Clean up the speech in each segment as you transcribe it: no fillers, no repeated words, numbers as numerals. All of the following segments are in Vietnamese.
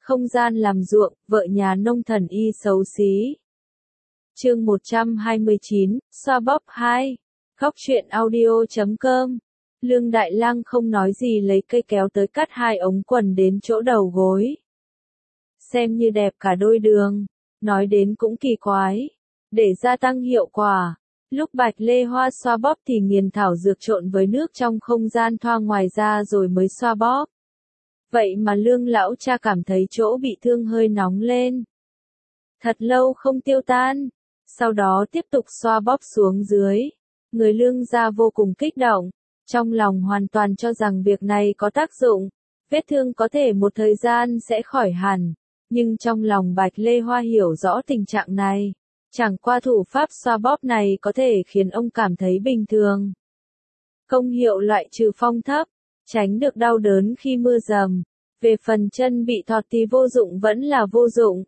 Không gian làm ruộng, vợ nhà nông thần y xấu xí. Chương 129, xoa bóp 2. Góc truyện audio.com. Lương Đại Lang không nói gì lấy cây kéo tới cắt 2 ống quần đến chỗ đầu gối. Xem như đẹp cả đôi đường. Nói đến cũng kỳ quái. Để gia tăng hiệu quả. Lúc Bạch Lê Hoa xoa bóp thì nghiền thảo dược trộn với nước trong không gian thoa ngoài ra rồi mới xoa bóp. Vậy mà Lương lão cha cảm thấy chỗ bị thương hơi nóng lên. Thật lâu không tiêu tan. Sau đó tiếp tục xoa bóp xuống dưới. Người Lương gia vô cùng kích động. Trong lòng hoàn toàn cho rằng việc này có tác dụng. Vết thương có thể một thời gian sẽ khỏi hẳn. Nhưng trong lòng Bạch Lê Hoa hiểu rõ tình trạng này. Chẳng qua thủ pháp xoa bóp này có thể khiến ông cảm thấy bình thường. Công hiệu loại trừ phong thấp, tránh được đau đớn khi mưa dầm. Về phần chân bị thọt thì vô dụng vẫn là vô dụng.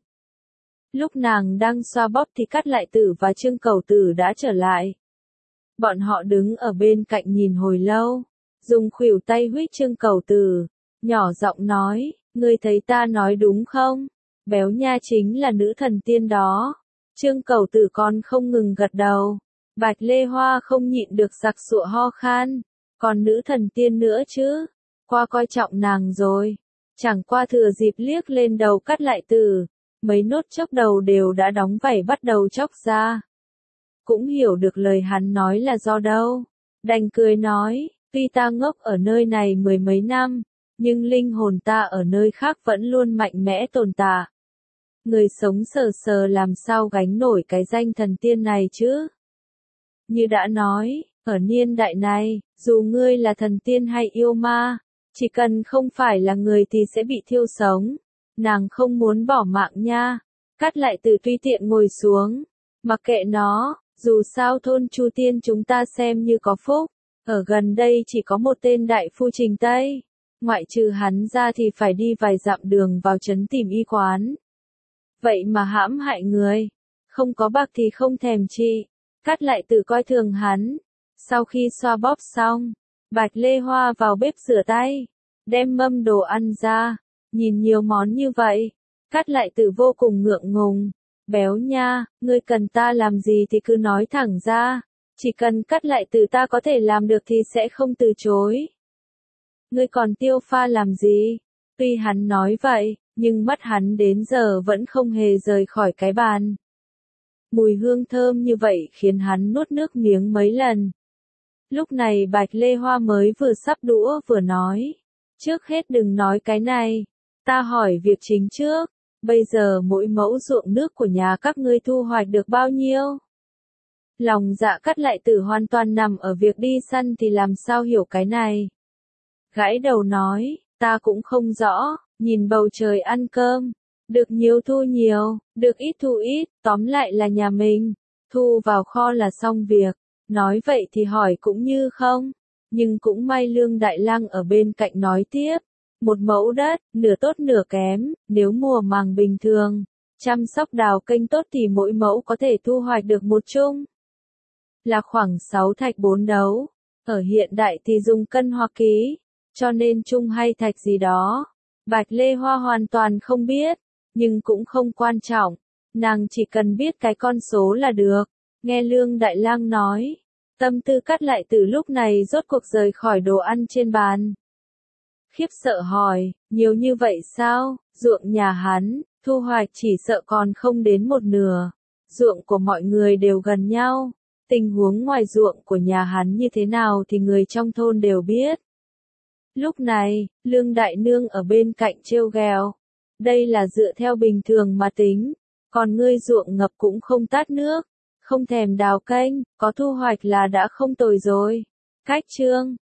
Lúc nàng đang xoa bóp thì Cát Lại Tử và Trương Cẩu Tử đã trở lại. Bọn họ đứng ở bên cạnh nhìn hồi lâu, dùng khuỷu tay huých Trương Cẩu Tử, nhỏ giọng nói, ngươi thấy ta nói đúng không? Béo nha chính là nữ thần tiên đó. Trương Cẩu Tử còn không ngừng gật đầu. Bạch Lê Hoa không nhịn được sặc sụa ho khan. Còn nữ thần tiên nữa chứ? Qua coi trọng nàng rồi. Chẳng qua thừa dịp liếc lên đầu Cát Lại Tử. Mấy nốt chốc đầu đều đã đóng vảy bắt đầu chóc ra. Cũng hiểu được lời hắn nói là do đâu. Đành cười nói, tuy ta ngốc ở nơi này 10 mấy năm, nhưng linh hồn ta ở nơi khác vẫn luôn mạnh mẽ tồn tại. Người sống sờ sờ làm sao gánh nổi cái danh thần tiên này chứ? Như đã nói, ở niên đại này, dù ngươi là thần tiên hay yêu ma, chỉ cần không phải là người thì sẽ bị thiêu sống. Nàng không muốn bỏ mạng nha. Cát Lại Tử tùy tiện ngồi xuống. Mặc kệ nó, dù sao thôn Chu Tiên chúng ta xem như có phúc. Ở gần đây chỉ có một tên đại phu Trình Tây. Ngoại trừ hắn ra thì phải đi vài dặm đường vào trấn tìm y quán. Vậy mà hãm hại người. Không có bạc thì không thèm trị. Cát Lại Tử coi thường hắn. Sau khi xoa bóp xong, Bạch Lê Hoa vào bếp rửa tay. Đem mâm đồ ăn ra. Nhìn nhiều món như vậy. Cát Lại Tử vô cùng ngượng ngùng. Béo nha, ngươi cần ta làm gì thì cứ nói thẳng ra. Chỉ cần Cát Lại Tử ta có thể làm được thì sẽ không từ chối. Ngươi còn tiêu pha làm gì? Tuy hắn nói vậy, nhưng mắt hắn đến giờ vẫn không hề rời khỏi cái bàn. Mùi hương thơm như vậy khiến hắn nuốt nước miếng mấy lần. Lúc này Bạch Lê Hoa mới vừa sắp đũa vừa nói. Trước hết đừng nói cái này. Ta hỏi việc chính trước. Bây giờ mỗi mẫu ruộng nước của nhà các ngươi thu hoạch được bao nhiêu? Lòng dạ Cát Lại Tử hoàn toàn nằm ở việc đi săn thì làm sao hiểu cái này? Gãi đầu nói, ta cũng không rõ, nhìn bầu trời ăn cơm. Được nhiều thu nhiều, được ít thu ít, tóm lại là nhà mình. Thu vào kho là xong việc. Nói vậy thì hỏi cũng như không. Nhưng cũng may Lương Đại Lang ở bên cạnh nói tiếp. Một mẫu đất, nửa tốt nửa kém, nếu mùa màng bình thường, chăm sóc đào kênh tốt thì mỗi mẫu có thể thu hoạch được một chung. Là khoảng 6 thạch 4 đấu. Ở hiện đại thì dùng cân hoặc ký, cho nên chung hay thạch gì đó. Bạch Lê Hoa hoàn toàn không biết, nhưng cũng không quan trọng. Nàng chỉ cần biết cái con số là được. Nghe Lương Đại Lang nói, tâm tư Cát Lại Tử lúc này rốt cuộc rời khỏi đồ ăn trên bàn. Khiếp sợ hỏi, nhiều như vậy sao? Ruộng nhà hắn, thu hoạch chỉ sợ còn không đến một nửa. Ruộng của mọi người đều gần nhau. Tình huống ngoài ruộng của nhà hắn như thế nào thì người trong thôn đều biết. Lúc này, Lương Đại Nương ở bên cạnh trêu ghẹo. Đây là dựa theo bình thường mà tính. Còn ngươi ruộng ngập cũng không tát nước. Không thèm đào kênh, có thu hoạch là đã không tồi rồi. Cách chương